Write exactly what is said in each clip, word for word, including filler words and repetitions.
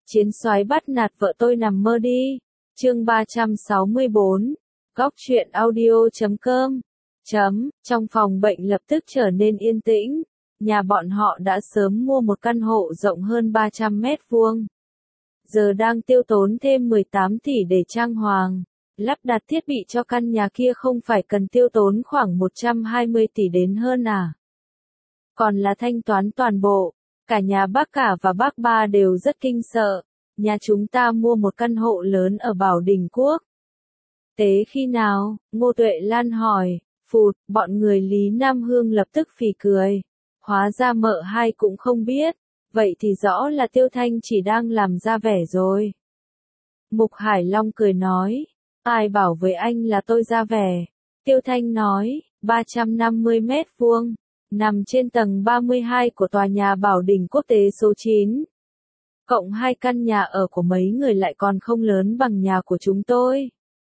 Chiến soái bắt nạt vợ tôi nằm mơ đi. Chương ba trăm sáu mươi bốn. Góc truyện audio chấm com. Chấm, trong phòng bệnh lập tức trở nên yên tĩnh. Nhà bọn họ đã sớm mua một căn hộ rộng hơn ba trăm mét vuông. Giờ đang tiêu tốn thêm mười tám tỷ để trang hoàng. Lắp đặt thiết bị cho căn nhà kia không phải cần tiêu tốn khoảng một trăm hai mươi tỷ đến hơn à? Còn là thanh toán toàn bộ. Cả nhà bác cả và bác ba đều rất kinh sợ. Nhà chúng ta mua một căn hộ lớn ở Bảo Đình Quốc. Tế khi nào? Ngô Tuệ Lan hỏi. Phụt, bọn người Lý Nam Hương lập tức phì cười. Hóa ra mợ hai cũng không biết. Vậy thì rõ là Tiêu Thanh chỉ đang làm ra vẻ rồi. Mục Hải Long cười nói. Ai bảo với anh là tôi ra vẻ? Tiêu Thanh nói. ba trăm năm mươi mét vuông. Nằm trên tầng ba mươi hai của tòa nhà Bảo Đình Quốc tế số chín. Cộng hai căn nhà ở của mấy người lại còn không lớn bằng nhà của chúng tôi.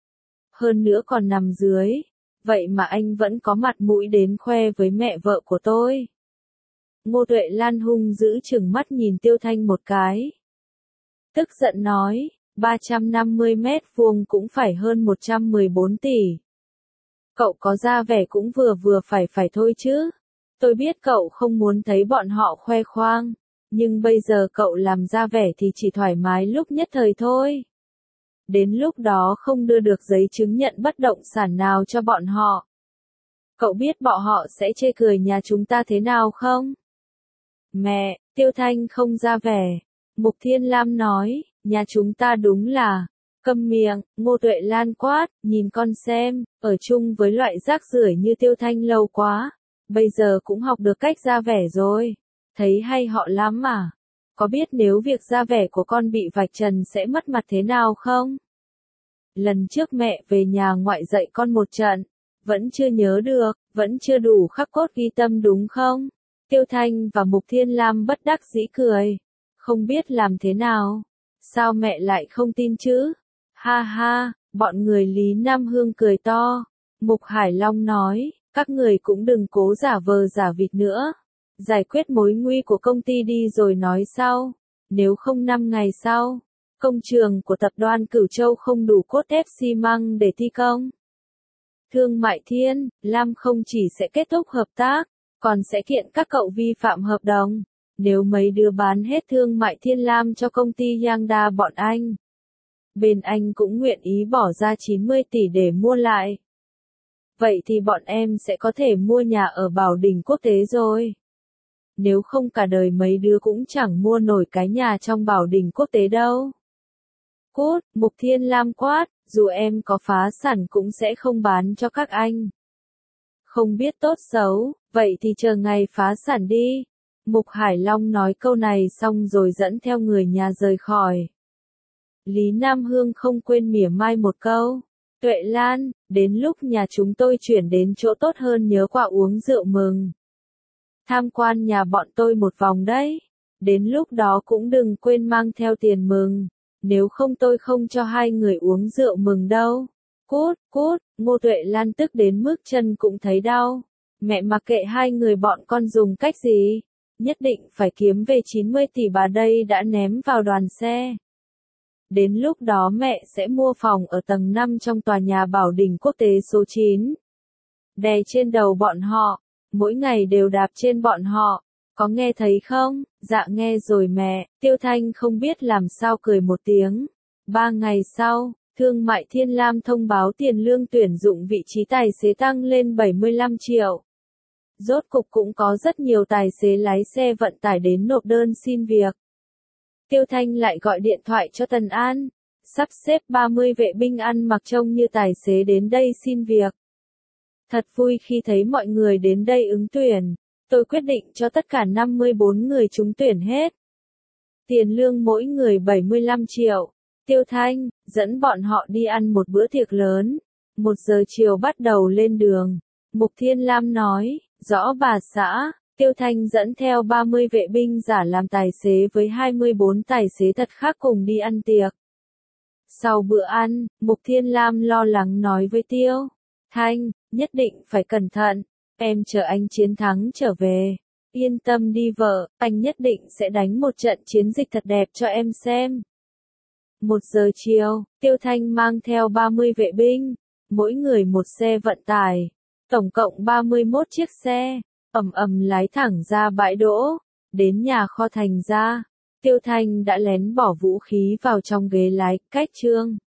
Hơn nữa còn nằm dưới. Vậy mà anh vẫn có mặt mũi đến khoe với mẹ vợ của tôi. Ngô Tuệ Lan hung dữ chừng mắt nhìn Tiêu Thanh một cái. Tức giận nói, ba trăm năm mươi mét vuông cũng phải hơn một trăm mười bốn tỷ. Cậu có ra vẻ cũng vừa vừa phải phải thôi chứ. Tôi biết cậu không muốn thấy bọn họ khoe khoang. Nhưng bây giờ cậu làm ra vẻ thì chỉ thoải mái lúc nhất thời thôi. Đến lúc đó không đưa được giấy chứng nhận bất động sản nào cho bọn họ. Cậu biết bọn họ sẽ chê cười nhà chúng ta thế nào không? Mẹ, Tiêu Thanh không ra vẻ. Mục Thiên Lam nói, nhà chúng ta đúng là... Câm miệng, Ngô Tuệ Lan quát, nhìn con xem, ở chung với loại rác rưởi như Tiêu Thanh lâu quá. Bây giờ cũng học được cách ra vẻ rồi. Thấy hay họ lắm mà. Có biết nếu việc ra vẻ của con bị vạch trần sẽ mất mặt thế nào không? Lần trước mẹ về nhà ngoại dạy con một trận. Vẫn chưa nhớ được, vẫn chưa đủ khắc cốt ghi tâm đúng không? Tiêu Thanh và Mục Thiên Lam bất đắc dĩ cười. Không biết làm thế nào? Sao mẹ lại không tin chứ? Ha ha, bọn người Lý Nam Hương cười to. Mục Hải Long nói, các người cũng đừng cố giả vờ giả vịt nữa. Giải quyết mối nguy của công ty đi rồi nói sau. Nếu không năm ngày sau, công trường của tập đoàn Cửu Châu không đủ cốt thép xi măng để thi công. Thương Mại Thiên, Lam không chỉ sẽ kết thúc hợp tác, còn sẽ kiện các cậu vi phạm hợp đồng. Nếu mấy đứa bán hết Thương Mại Thiên Lam cho công ty Yangda bọn anh, bên anh cũng nguyện ý bỏ ra chín mươi tỷ để mua lại. Vậy thì bọn em sẽ có thể mua nhà ở Bảo Đình Quốc tế rồi. Nếu không cả đời mấy đứa cũng chẳng mua nổi cái nhà trong Bảo Đình Quốc tế đâu. Cút, Mục Thiên Lam quát, dù em có phá sản cũng sẽ không bán cho các anh. Không biết tốt xấu, vậy thì chờ ngày phá sản đi. Mục Hải Long nói câu này xong rồi dẫn theo người nhà rời khỏi. Lý Nam Hương không quên mỉa mai một câu. Tuệ Lan, đến lúc nhà chúng tôi chuyển đến chỗ tốt hơn nhớ qua uống rượu mừng. Tham quan nhà bọn tôi một vòng đấy. Đến lúc đó cũng đừng quên mang theo tiền mừng. Nếu không tôi không cho hai người uống rượu mừng đâu. Cút, cút, Ngô Tuệ Lan tức đến mức chân cũng thấy đau. Mẹ mặc kệ hai người bọn con dùng cách gì. Nhất định phải kiếm về chín mươi tỷ bà đây đã ném vào đoàn xe. Đến lúc đó mẹ sẽ mua phòng ở tầng năm trong tòa nhà Bảo Đình Quốc tế số chín. Đè trên đầu bọn họ. Mỗi ngày đều đạp trên bọn họ. Có nghe thấy không? Dạ nghe rồi mẹ. Tiêu Thanh không biết làm sao cười một tiếng. Ba ngày sau, Thương Mại Thiên Lam thông báo tiền lương tuyển dụng vị trí tài xế tăng lên bảy mươi lăm triệu. Rốt cục cũng có rất nhiều tài xế lái xe vận tải đến nộp đơn xin việc. Tiêu Thanh lại gọi điện thoại cho Tần An. Sắp xếp ba mươi vệ binh ăn mặc trông như tài xế đến đây xin việc. Thật vui khi thấy mọi người đến đây ứng tuyển. Tôi quyết định cho tất cả năm mươi bốn người trúng tuyển hết. Tiền lương mỗi người bảy mươi lăm triệu. Tiêu Thanh, dẫn bọn họ đi ăn một bữa tiệc lớn. Một giờ chiều bắt đầu lên đường. Mục Thiên Lam nói, rõ bà xã. Tiêu Thanh dẫn theo ba mươi vệ binh giả làm tài xế với hai mươi bốn tài xế thật khác cùng đi ăn tiệc. Sau bữa ăn, Mục Thiên Lam lo lắng nói với Tiêu Thanh, nhất định phải cẩn thận, em chờ anh chiến thắng trở về. Yên tâm đi vợ, anh nhất định sẽ đánh một trận chiến dịch thật đẹp cho em xem. Một giờ chiều, Tiêu Thanh mang theo ba mươi vệ binh, mỗi người một xe vận tải, tổng cộng ba mươi mốt chiếc xe, ầm ầm lái thẳng ra bãi đỗ, đến nhà kho Thành gia. Tiêu Thanh đã lén bỏ vũ khí vào trong ghế lái, cách Trương